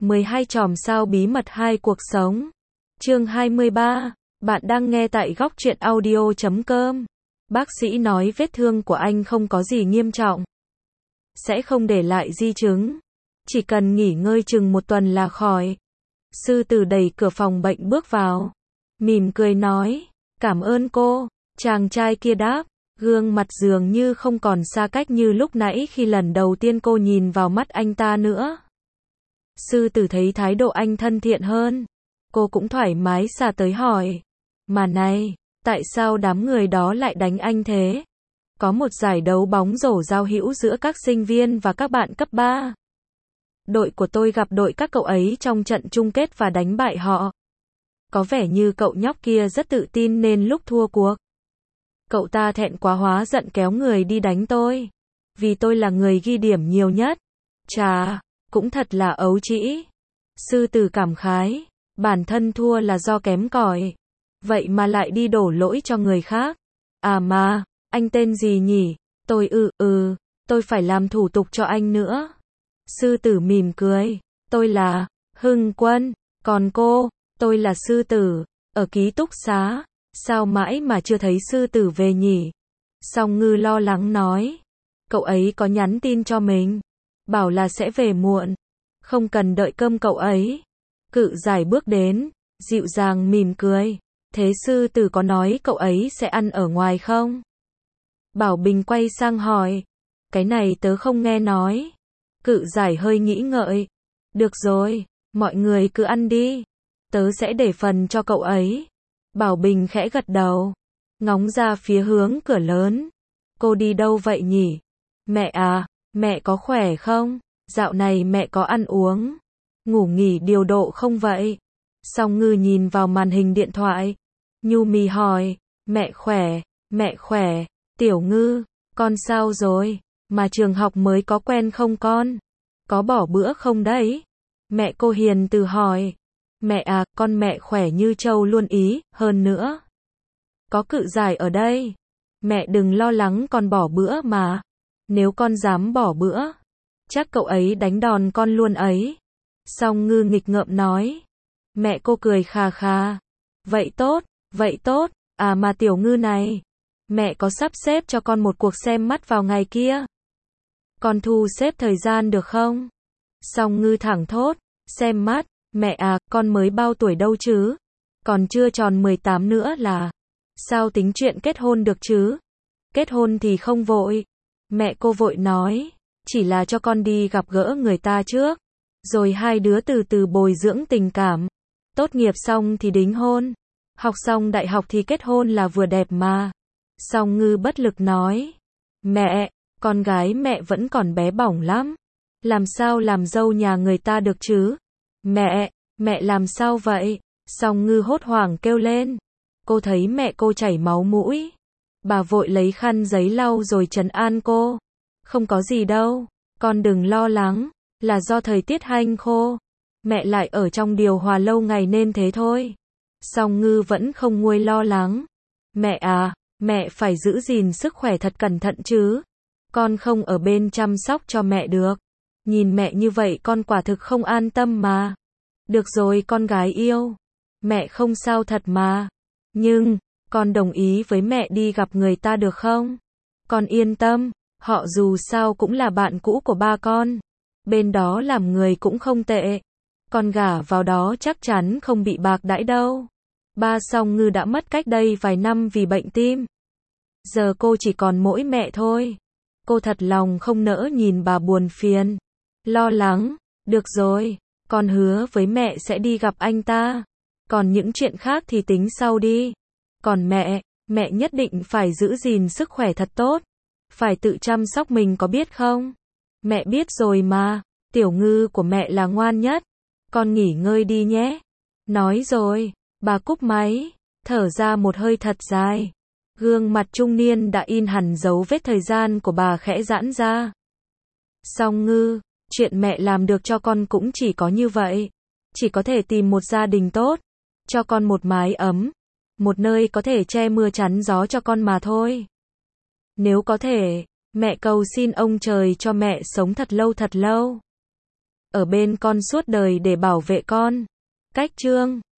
12 chòm sao bí mật 2 cuộc sống. Chương 23. Bạn đang nghe tại góc truyện audio.com. Bác sĩ nói vết thương của anh không có gì nghiêm trọng. Sẽ không để lại di chứng. Chỉ cần nghỉ ngơi chừng 1 tuần là khỏi. Sư tử đẩy cửa phòng bệnh bước vào. Mỉm cười nói. Cảm ơn cô. Chàng trai kia đáp. Gương mặt dường như không còn xa cách như lúc nãy khi lần đầu tiên cô nhìn vào mắt anh ta nữa. Sư tử thấy thái độ anh thân thiện hơn. Cô cũng thoải mái xà tới hỏi. Mà này, tại sao đám người đó lại đánh anh thế? Có một giải đấu bóng rổ giao hữu giữa các sinh viên và các bạn cấp 3. Đội của tôi gặp đội các cậu ấy trong trận chung kết và đánh bại họ. Có vẻ như cậu nhóc kia rất tự tin nên lúc thua cuộc, cậu ta thẹn quá hóa giận kéo người đi đánh tôi. Vì tôi là người ghi điểm nhiều nhất. Chà, cũng thật là ấu trĩ. Sư tử cảm khái. Bản thân thua là do kém cỏi. Vậy mà lại đi đổ lỗi cho người khác. À mà, anh tên gì nhỉ? Tôi tôi phải làm thủ tục cho anh nữa. Sư tử mỉm cười. Tôi là Hưng Quân. Còn cô? Tôi là Sư tử. Ở ký túc xá. Sao mãi mà chưa thấy sư tử về nhỉ? Song Ngư lo lắng nói. Cậu ấy có nhắn tin cho mình. Bảo là sẽ về muộn. Không cần đợi cơm cậu ấy. Cự giải bước đến. Dịu dàng mỉm cười. Thế sư tử có nói cậu ấy sẽ ăn ở ngoài không? Bảo Bình quay sang hỏi. Cái này tớ không nghe nói. Cự giải hơi nghĩ ngợi. Được rồi, mọi người cứ ăn đi. Tớ sẽ để phần cho cậu ấy. Bảo Bình khẽ gật đầu. Ngóng ra phía hướng cửa lớn. Cô đi đâu vậy nhỉ? Mẹ à, mẹ có khỏe không? Dạo này mẹ có ăn uống, ngủ nghỉ điều độ không vậy? Song Ngư nhìn vào màn hình điện thoại. Nhu mì hỏi. Mẹ khỏe. Tiểu Ngư, con sao rồi? Mà trường học mới có quen không con? Có bỏ bữa không đấy? Mẹ cô hiền từ hỏi. Mẹ à, con mẹ khỏe như trâu luôn ý, hơn nữa. Có cự giải ở đây. Mẹ đừng lo lắng con bỏ bữa mà. Nếu con dám bỏ bữa, chắc cậu ấy đánh đòn con luôn ấy. Song Ngư nghịch ngợm nói. Mẹ cô cười khà khà. Vậy tốt, à mà Tiểu Ngư này. Mẹ có sắp xếp cho con một cuộc xem mắt vào ngày kia. Con thu xếp thời gian được không? Song Ngư thẳng thốt. Xem mắt. Mẹ à, con mới bao tuổi đâu chứ? Còn chưa tròn 18 nữa là. Sao tính chuyện kết hôn được chứ? Kết hôn thì không vội. Mẹ cô vội nói. Chỉ là cho con đi gặp gỡ người ta trước. Rồi hai đứa từ từ bồi dưỡng tình cảm. Tốt nghiệp xong thì đính hôn. Học xong đại học thì kết hôn là vừa đẹp mà. Song Ngư bất lực nói. Mẹ, con gái mẹ vẫn còn bé bỏng lắm. Làm sao làm dâu nhà người ta được chứ? Mẹ làm sao vậy? Song Ngư hốt hoảng kêu lên. Cô thấy mẹ cô chảy máu mũi. Bà vội lấy khăn giấy lau rồi trấn an cô. Không có gì đâu, con đừng lo lắng, là do thời tiết hanh khô. Mẹ lại ở trong điều hòa lâu ngày nên thế thôi. Song Ngư vẫn không nguôi lo lắng. Mẹ à, mẹ phải giữ gìn sức khỏe thật cẩn thận chứ. Con không ở bên chăm sóc cho mẹ được. Nhìn mẹ như vậy con quả thực không an tâm mà. Được rồi con gái yêu. Mẹ không sao thật mà. Nhưng, con đồng ý với mẹ đi gặp người ta được không? Con yên tâm, họ dù sao cũng là bạn cũ của ba con. Bên đó làm người cũng không tệ. Con gả vào đó chắc chắn không bị bạc đãi đâu. Ba Song Ngư đã mất cách đây vài năm vì bệnh tim. Giờ cô chỉ còn mỗi mẹ thôi. Cô thật lòng không nỡ nhìn bà buồn phiền, lo lắng. Được rồi, con hứa với mẹ sẽ đi gặp anh ta. Còn những chuyện khác thì tính sau đi. Còn mẹ nhất định phải giữ gìn sức khỏe thật tốt. Phải tự chăm sóc mình có biết không? Mẹ biết rồi mà, Tiểu Ngư của mẹ là ngoan nhất. Con nghỉ ngơi đi nhé. Nói rồi, bà cúp máy, thở ra một hơi thật dài. Gương mặt trung niên đã in hẳn dấu vết thời gian của bà khẽ giãn ra. Song Ngư, chuyện mẹ làm được cho con cũng chỉ có như vậy. Chỉ có thể tìm một gia đình tốt, cho con một mái ấm, một nơi có thể che mưa chắn gió cho con mà thôi. Nếu có thể, mẹ cầu xin ông trời cho mẹ sống thật lâu thật lâu. ở bên con suốt đời để bảo vệ con. Cách chương